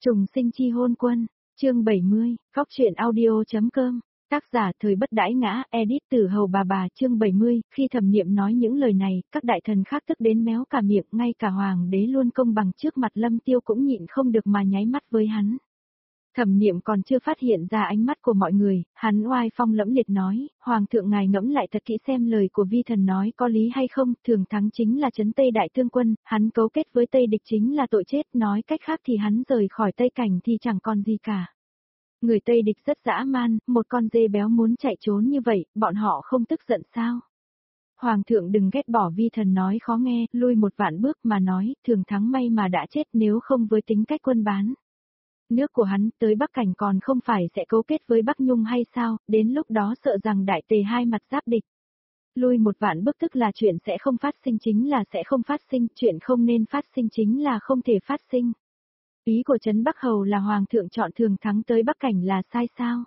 Trùng sinh chi hôn quân, chương 70, góc truyện audio.com, tác giả thời bất đãi ngã, edit từ hầu bà chương 70, khi Thẩm Niệm nói những lời này, các đại thần khác tức đến méo cả miệng, ngay cả hoàng đế luôn công bằng trước mặt Lâm Tiêu cũng nhịn không được mà nháy mắt với hắn. Thẩm Niệm còn chưa phát hiện ra ánh mắt của mọi người, hắn oai phong lẫm liệt nói, Hoàng thượng ngài ngẫm lại thật kỹ xem lời của vi thần nói có lý hay không, Thường Thắng chính là trấn Tây Đại Thương quân, hắn cấu kết với Tây địch chính là tội chết, nói cách khác thì hắn rời khỏi Tây Cảnh thì chẳng còn gì cả. Người Tây địch rất dã man, một con dê béo muốn chạy trốn như vậy, bọn họ không tức giận sao? Hoàng thượng đừng ghét bỏ vi thần nói khó nghe, lui một vạn bước mà nói, Thường Thắng may mà đã chết nếu không với tính cách quân bán. Nước của hắn tới Bắc Cảnh còn không phải sẽ cấu kết với Bắc Nhung hay sao, đến lúc đó sợ rằng đại tề hai mặt giáp địch. Lui một vạn bước tức là chuyện sẽ không phát sinh chính là sẽ không phát sinh, chuyện không nên phát sinh chính là không thể phát sinh. Ý của Trấn Bắc Hầu là Hoàng thượng chọn Thường Thắng tới Bắc Cảnh là sai sao?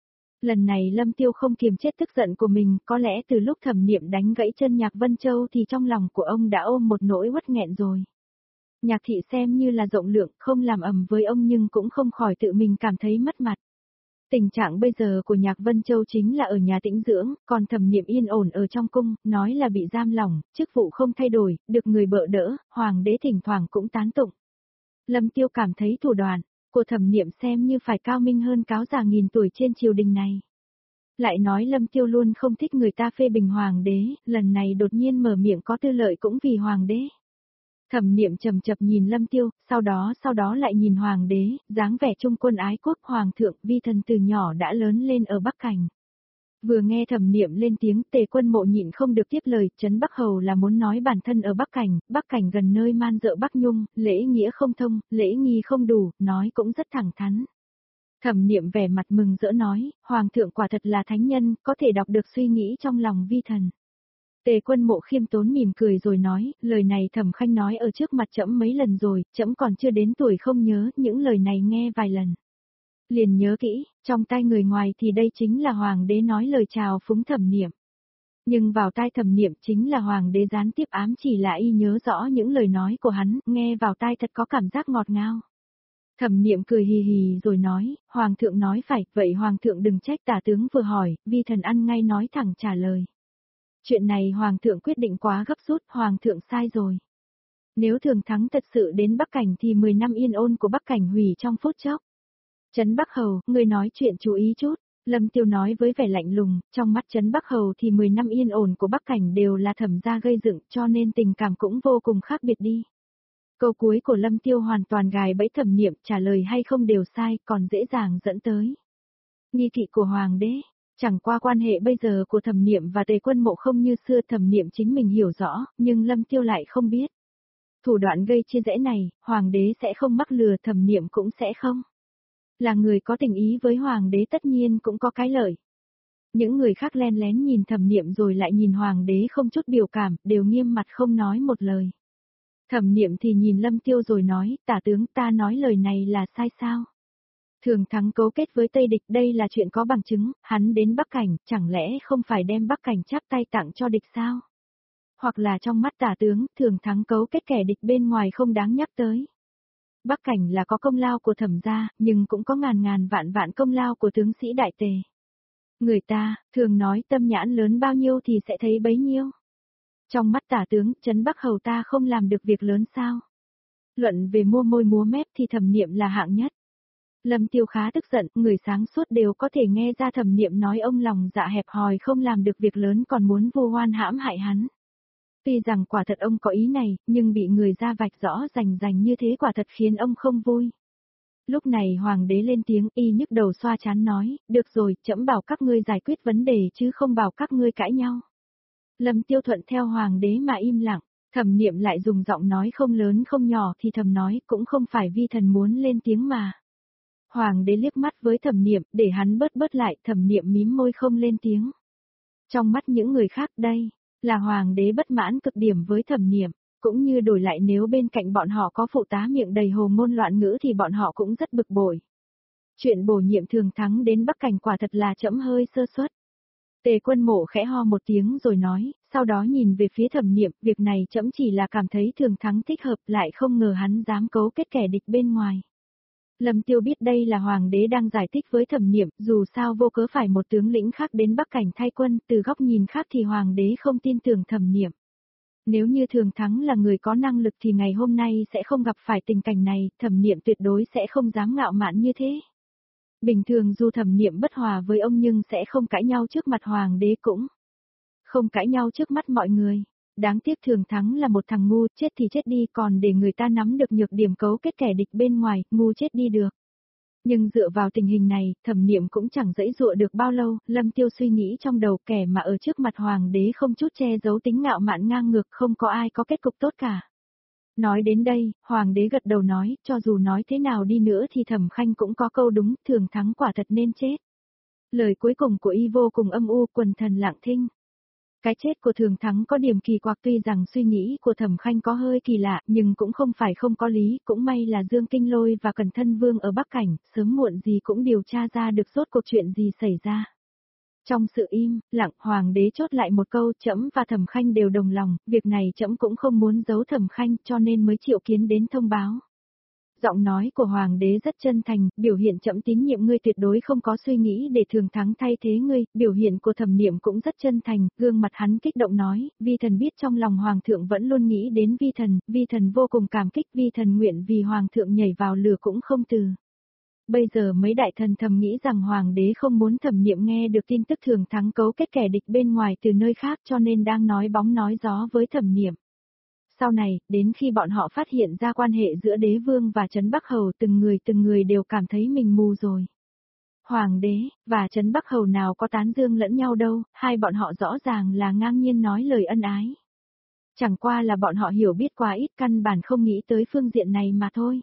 Lần này Lâm Tiêu không kiềm chết tức giận của mình, có lẽ từ lúc Thẩm Niệm đánh gãy chân Nhạc Vân Châu thì trong lòng của ông đã ôm một nỗi uất nghẹn rồi. Nhạc thị xem như là rộng lượng, không làm ầm với ông nhưng cũng không khỏi tự mình cảm thấy mất mặt. Tình trạng bây giờ của Nhạc Vân Châu chính là ở nhà tĩnh dưỡng, còn Thẩm Niệm yên ổn ở trong cung, nói là bị giam lỏng, chức vụ không thay đổi, được người bợ đỡ, hoàng đế thỉnh thoảng cũng tán tụng. Lâm Tiêu cảm thấy thủ đoạn của Thẩm Niệm xem như phải cao minh hơn cáo già nghìn tuổi trên triều đình này. Lại nói Lâm Tiêu luôn không thích người ta phê bình hoàng đế, lần này đột nhiên mở miệng có tư lợi cũng vì hoàng đế. Thẩm Niệm chầm chập nhìn Lâm Tiêu, sau đó lại nhìn hoàng đế, dáng vẻ trung quân ái quốc hoàng thượng, vi thần từ nhỏ đã lớn lên ở Bắc Cảnh. Vừa nghe Thẩm Niệm lên tiếng, Tề Quân Mộ nhịn không được tiếp lời, Trấn Bắc Hầu là muốn nói bản thân ở Bắc Cảnh gần nơi man dợ Bắc Nhung, lễ nghĩa không thông, lễ nghi không đủ, nói cũng rất thẳng thắn. Thẩm Niệm vẻ mặt mừng rỡ nói, hoàng thượng quả thật là thánh nhân, có thể đọc được suy nghĩ trong lòng vi thần. Tề Quân Mộ khiêm tốn mỉm cười rồi nói, lời này Thẩm Khanh nói ở trước mặt trẫm mấy lần rồi, trẫm còn chưa đến tuổi không nhớ, những lời này nghe vài lần. Liền nhớ kỹ, trong tai người ngoài thì đây chính là hoàng đế nói lời chào phúng Thẩm Niệm. Nhưng vào tai Thẩm Niệm chính là hoàng đế gián tiếp ám chỉ là y nhớ rõ những lời nói của hắn, nghe vào tai thật có cảm giác ngọt ngào. Thẩm Niệm cười hì hì rồi nói, hoàng thượng nói phải, vậy hoàng thượng đừng trách tả tướng vừa hỏi, vi thần ăn ngay nói thẳng trả lời. Chuyện này hoàng thượng quyết định quá gấp rút, hoàng thượng sai rồi. Nếu Thường Thắng thật sự đến Bắc Cảnh thì 10 năm yên ổn của Bắc Cảnh hủy trong phút chốc. Trấn Bắc Hầu, người nói chuyện chú ý chút, Lâm Tiêu nói với vẻ lạnh lùng, trong mắt Trấn Bắc Hầu thì 10 năm yên ổn của Bắc Cảnh đều là Thẩm gia gây dựng cho nên tình cảm cũng vô cùng khác biệt đi. Câu cuối của Lâm Tiêu hoàn toàn gài bẫy Thẩm Niệm, trả lời hay không đều sai, còn dễ dàng dẫn tới nghi kỵ của hoàng đế. Chẳng qua quan hệ bây giờ của Thẩm Niệm và Tề Quân Mộ không như xưa, Thẩm Niệm chính mình hiểu rõ, nhưng Lâm Tiêu lại không biết. Thủ đoạn gây chia rẽ này, hoàng đế sẽ không mắc lừa, Thẩm Niệm cũng sẽ không. Là người có tình ý với hoàng đế tất nhiên cũng có cái lợi. Những người khác len lén nhìn Thẩm Niệm rồi lại nhìn hoàng đế không chút biểu cảm, đều nghiêm mặt không nói một lời. Thẩm Niệm thì nhìn Lâm Tiêu rồi nói, tả tướng ta nói lời này là sai sao? Thường Thắng cấu kết với Tây địch đây là chuyện có bằng chứng, hắn đến Bắc Cảnh, chẳng lẽ không phải đem Bắc Cảnh chắp tay tặng cho địch sao? Hoặc là trong mắt tả tướng, Thường Thắng cấu kết kẻ địch bên ngoài không đáng nhắc tới. Bắc Cảnh là có công lao của Thẩm gia, nhưng cũng có ngàn ngàn vạn vạn công lao của tướng sĩ đại tề. Người ta, thường nói tâm nhãn lớn bao nhiêu thì sẽ thấy bấy nhiêu. Trong mắt tả tướng, Trấn Bắc Hầu ta không làm được việc lớn sao? Luận về mua môi múa mép thì Thẩm Niệm là hạng nhất. Lâm Tiêu khá tức giận, người sáng suốt đều có thể nghe ra Thẩm Niệm nói ông lòng dạ hẹp hòi không làm được việc lớn còn muốn vu oan hãm hại hắn. Tuy rằng quả thật ông có ý này, nhưng bị người ra vạch rõ rành như thế quả thật khiến ông không vui. Lúc này hoàng đế lên tiếng, y nhức đầu xoa trán nói, được rồi, trẫm bảo các ngươi giải quyết vấn đề chứ không bảo các ngươi cãi nhau. Lâm Tiêu thuận theo hoàng đế mà im lặng, Thẩm Niệm lại dùng giọng nói không lớn không nhỏ thì thầm nói, cũng không phải vi thần muốn lên tiếng mà. Hoàng đế liếc mắt với Thẩm Niệm, để hắn bớt lại, Thẩm Niệm mím môi không lên tiếng. Trong mắt những người khác đây, là hoàng đế bất mãn cực điểm với Thẩm Niệm, cũng như đổi lại nếu bên cạnh bọn họ có phụ tá miệng đầy hồ ngôn loạn ngữ thì bọn họ cũng rất bực bội. Chuyện bổ nhiệm Thường Thắng đến Bắc Cảnh quả thật là trẫm hơi sơ suất. Tề Quân Mộ khẽ ho một tiếng rồi nói, sau đó nhìn về phía Thẩm Niệm, việc này trẫm chỉ là cảm thấy Thường Thắng thích hợp lại không ngờ hắn dám cấu kết kẻ địch bên ngoài. Lâm Tiêu biết đây là hoàng đế đang giải thích với Thẩm Niệm, dù sao vô cớ phải một tướng lĩnh khác đến Bắc Cảnh thay quân, từ góc nhìn khác thì hoàng đế không tin tưởng Thẩm Niệm. Nếu như Thường Thắng là người có năng lực thì ngày hôm nay sẽ không gặp phải tình cảnh này, Thẩm Niệm tuyệt đối sẽ không dám ngạo mạn như thế. Bình thường dù Thẩm Niệm bất hòa với ông nhưng sẽ không cãi nhau trước mặt hoàng đế cũng không cãi nhau trước mắt mọi người. Đáng tiếc Thường Thắng là một thằng ngu, chết thì chết đi, còn để người ta nắm được nhược điểm cấu kết kẻ địch bên ngoài, ngu chết đi được. Nhưng dựa vào tình hình này, Thẩm Niệm cũng chẳng dãy dụa được bao lâu, Lâm Tiêu suy nghĩ trong đầu, kẻ mà ở trước mặt hoàng đế không chút che giấu tính ngạo mạn ngang ngược, không có ai có kết cục tốt cả. Nói đến đây, hoàng đế gật đầu nói, cho dù nói thế nào đi nữa thì Thẩm Khanh cũng có câu đúng, Thường Thắng quả thật nên chết. Lời cuối cùng của y vô cùng âm u, quần thần lặng thinh. Cái chết của Thường Thắng có điểm kỳ quặc, tuy rằng suy nghĩ của Thẩm Khanh có hơi kỳ lạ, nhưng cũng không phải không có lý, cũng may là Dương Kinh Lôi và Cẩn Thân Vương ở Bắc Cảnh, sớm muộn gì cũng điều tra ra được rốt cuộc chuyện gì xảy ra. Trong sự im lặng, hoàng đế chốt lại một câu, trẫm và Thẩm Khanh đều đồng lòng, việc này trẫm cũng không muốn giấu Thẩm Khanh, cho nên mới triệu kiến đến thông báo. Giọng nói của hoàng đế rất chân thành, biểu hiện trẫm tín nhiệm ngươi, tuyệt đối không có suy nghĩ để Thường Thắng thay thế ngươi. Biểu hiện của Thẩm Niệm cũng rất chân thành, gương mặt hắn kích động nói, vi thần biết trong lòng hoàng thượng vẫn luôn nghĩ đến vi thần vô cùng cảm kích, vi thần nguyện vì hoàng thượng nhảy vào lửa cũng không từ. Bây giờ mấy đại thần thầm nghĩ rằng hoàng đế không muốn Thẩm Niệm nghe được tin tức Thường Thắng cấu kết kẻ địch bên ngoài từ nơi khác, cho nên đang nói bóng nói gió với Thẩm Niệm. Sau này, đến khi bọn họ phát hiện ra quan hệ giữa đế vương và Trấn Bắc Hầu, từng người đều cảm thấy mình mù rồi. Hoàng đế và Trấn Bắc Hầu nào có tán dương lẫn nhau đâu, hai bọn họ rõ ràng là ngang nhiên nói lời ân ái. Chẳng qua là bọn họ hiểu biết quá ít, căn bản không nghĩ tới phương diện này mà thôi.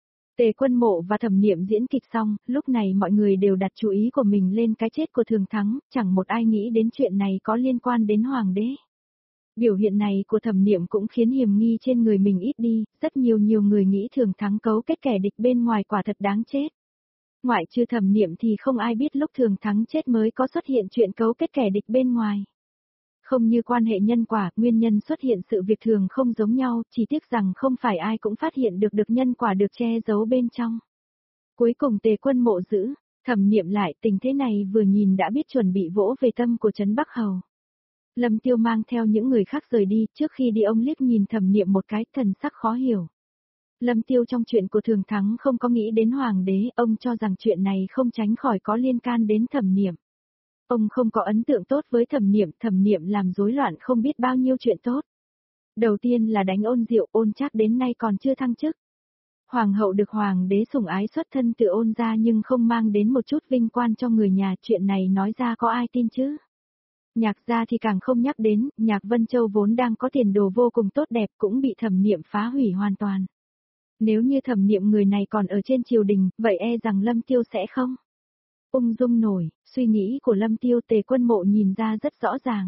Tề Quân Mộ và Thẩm Niệm diễn kịch xong, lúc này mọi người đều đặt chú ý của mình lên cái chết của Thường Thắng, chẳng một ai nghĩ đến chuyện này có liên quan đến hoàng đế. Biểu hiện này của Thẩm Niệm cũng khiến hiểm nghi trên người mình ít đi, rất nhiều người nghĩ Thường Thắng cấu kết kẻ địch bên ngoài quả thật đáng chết. Ngoại trừ Thẩm Niệm thì không ai biết lúc Thường Thắng chết mới có xuất hiện chuyện cấu kết kẻ địch bên ngoài. Không như quan hệ nhân quả, nguyên nhân xuất hiện sự việc thường không giống nhau, chỉ tiếc rằng không phải ai cũng phát hiện được nhân quả được che giấu bên trong. Cuối cùng Tề Quân Mộ giữ, Thẩm Niệm lại, tình thế này vừa nhìn đã biết chuẩn bị vỗ về tâm của Trấn Bắc Hầu. Lâm Tiêu mang theo những người khác rời đi, trước khi đi ông liếc nhìn Thẩm Niệm một cái, thần sắc khó hiểu. Lâm Tiêu trong chuyện của Thường Thắng không có nghĩ đến hoàng đế, ông cho rằng chuyện này không tránh khỏi có liên can đến Thẩm Niệm. Ông không có ấn tượng tốt với Thẩm Niệm làm rối loạn không biết bao nhiêu chuyện tốt. Đầu tiên là đánh Ôn Diệu, Ôn Trác đến nay còn chưa thăng chức. Hoàng hậu được hoàng đế sủng ái xuất thân từ Ôn gia nhưng không mang đến một chút vinh quang cho người nhà, chuyện này nói ra có ai tin chứ? Nhạc gia thì càng không nhắc đến, Nhạc Vân Châu vốn đang có tiền đồ vô cùng tốt đẹp cũng bị Thẩm Niệm phá hủy hoàn toàn. Nếu như Thẩm Niệm người này còn ở trên triều đình, vậy e rằng Lâm Tiêu sẽ không ung dung nổi, suy nghĩ của Lâm Tiêu Tề Quân Mộ nhìn ra rất rõ ràng.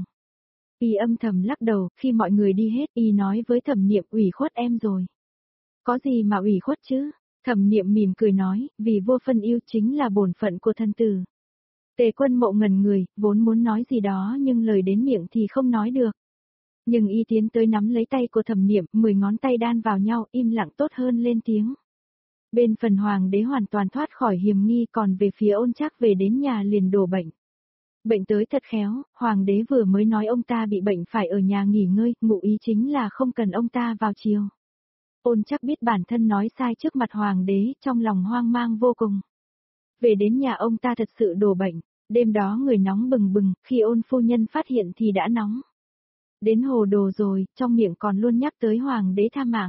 Y âm thầm lắc đầu, khi mọi người đi hết, y nói với Thẩm Niệm, ủy khuất em rồi. Có gì mà ủy khuất chứ? Thẩm Niệm mỉm cười nói, vì vô phân ưu chính là bổn phận của thân tử. Tề Quân Mộ ngẩn người, vốn muốn nói gì đó nhưng lời đến miệng thì không nói được. Nhưng y tiến tới nắm lấy tay của Thẩm Niệm, 10 ngón tay đan vào nhau, im lặng tốt hơn lên tiếng. Bên phần hoàng đế hoàn toàn thoát khỏi hiểm nghi, còn về phía Ôn Trác về đến nhà liền đổ bệnh. Bệnh tới thật khéo, hoàng đế vừa mới nói ông ta bị bệnh phải ở nhà nghỉ ngơi, ngụ ý chính là không cần ông ta vào chiều. Ôn Trác biết bản thân nói sai trước mặt hoàng đế, trong lòng hoang mang vô cùng. Về đến nhà ông ta thật sự đổ bệnh, đêm đó người nóng bừng bừng, khi Ôn phu nhân phát hiện thì đã nóng. Đến hồ đồ rồi, trong miệng còn luôn nhắc tới hoàng đế tha mạng.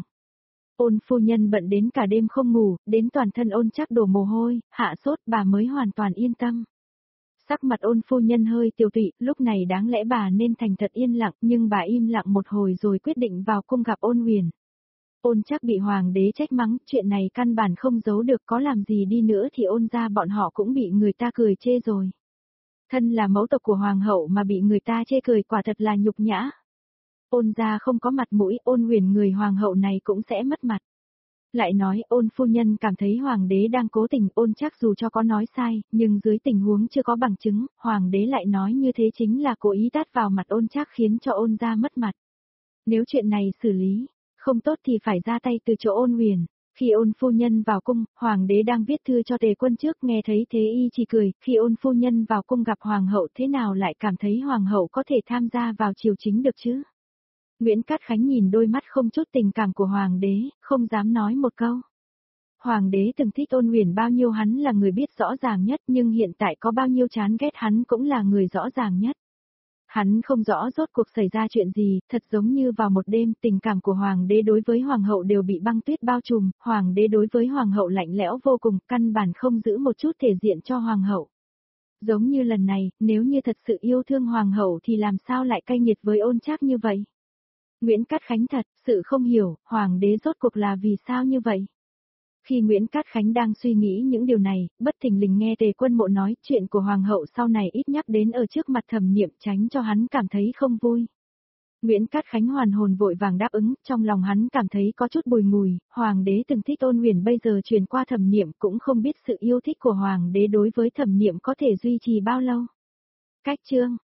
Ôn phu nhân bận đến cả đêm không ngủ, đến toàn thân Ôn Trác đổ mồ hôi, hạ sốt, bà mới hoàn toàn yên tâm. Sắc mặt Ôn phu nhân hơi tiêu tụy, lúc này đáng lẽ bà nên thành thật yên lặng, nhưng bà im lặng một hồi rồi quyết định vào cung gặp Ôn Huyền. Ôn Trác bị hoàng đế trách mắng, chuyện này căn bản không giấu được, có làm gì đi nữa thì Ôn gia bọn họ cũng bị người ta cười chê rồi. Thân là mẫu tộc của hoàng hậu mà bị người ta chê cười quả thật là nhục nhã. Ôn gia không có mặt mũi, Ôn Huyền người hoàng hậu này cũng sẽ mất mặt. Lại nói, Ôn phu nhân cảm thấy hoàng đế đang cố tình, Ôn Trác dù cho có nói sai, nhưng dưới tình huống chưa có bằng chứng, hoàng đế lại nói như thế chính là cố ý tát vào mặt Ôn Trác khiến cho Ôn gia mất mặt. Nếu chuyện này xử lý không tốt thì phải ra tay từ chỗ Ôn Huyền. Khi Ôn phu nhân vào cung, hoàng đế đang viết thư cho Tề Quân trước, nghe thấy thế y chỉ cười, khi Ôn phu nhân vào cung gặp hoàng hậu thế nào lại cảm thấy hoàng hậu có thể tham gia vào triều chính được chứ? Nguyễn Cát Khánh nhìn đôi mắt không chút tình cảm của hoàng đế, không dám nói một câu. Hoàng đế từng thích Ôn Huyền bao nhiêu hắn là người biết rõ ràng nhất, nhưng hiện tại có bao nhiêu chán ghét hắn cũng là người rõ ràng nhất. Hắn không rõ rốt cuộc xảy ra chuyện gì, thật giống như vào một đêm, tình cảm của hoàng đế đối với hoàng hậu đều bị băng tuyết bao trùm, hoàng đế đối với hoàng hậu lạnh lẽo vô cùng, căn bản không giữ một chút thể diện cho hoàng hậu. Giống như lần này, nếu như thật sự yêu thương hoàng hậu thì làm sao lại cay nghiệt với Ôn Trác như vậy? Nguyễn Cát Khánh thật sự không hiểu, hoàng đế rốt cuộc là vì sao như vậy? Khi Nguyễn Cát Khánh đang suy nghĩ những điều này, bất thình lình nghe Tề Quân Mộ nói chuyện của hoàng hậu sau này ít nhắc đến ở trước mặt Thẩm Niệm, tránh cho hắn cảm thấy không vui. Nguyễn Cát Khánh hoàn hồn vội vàng đáp ứng, trong lòng hắn cảm thấy có chút bùi ngùi, hoàng đế từng thích Ôn Huyền bây giờ truyền qua Thẩm Niệm, cũng không biết sự yêu thích của hoàng đế đối với Thẩm Niệm có thể duy trì bao lâu. Cách chương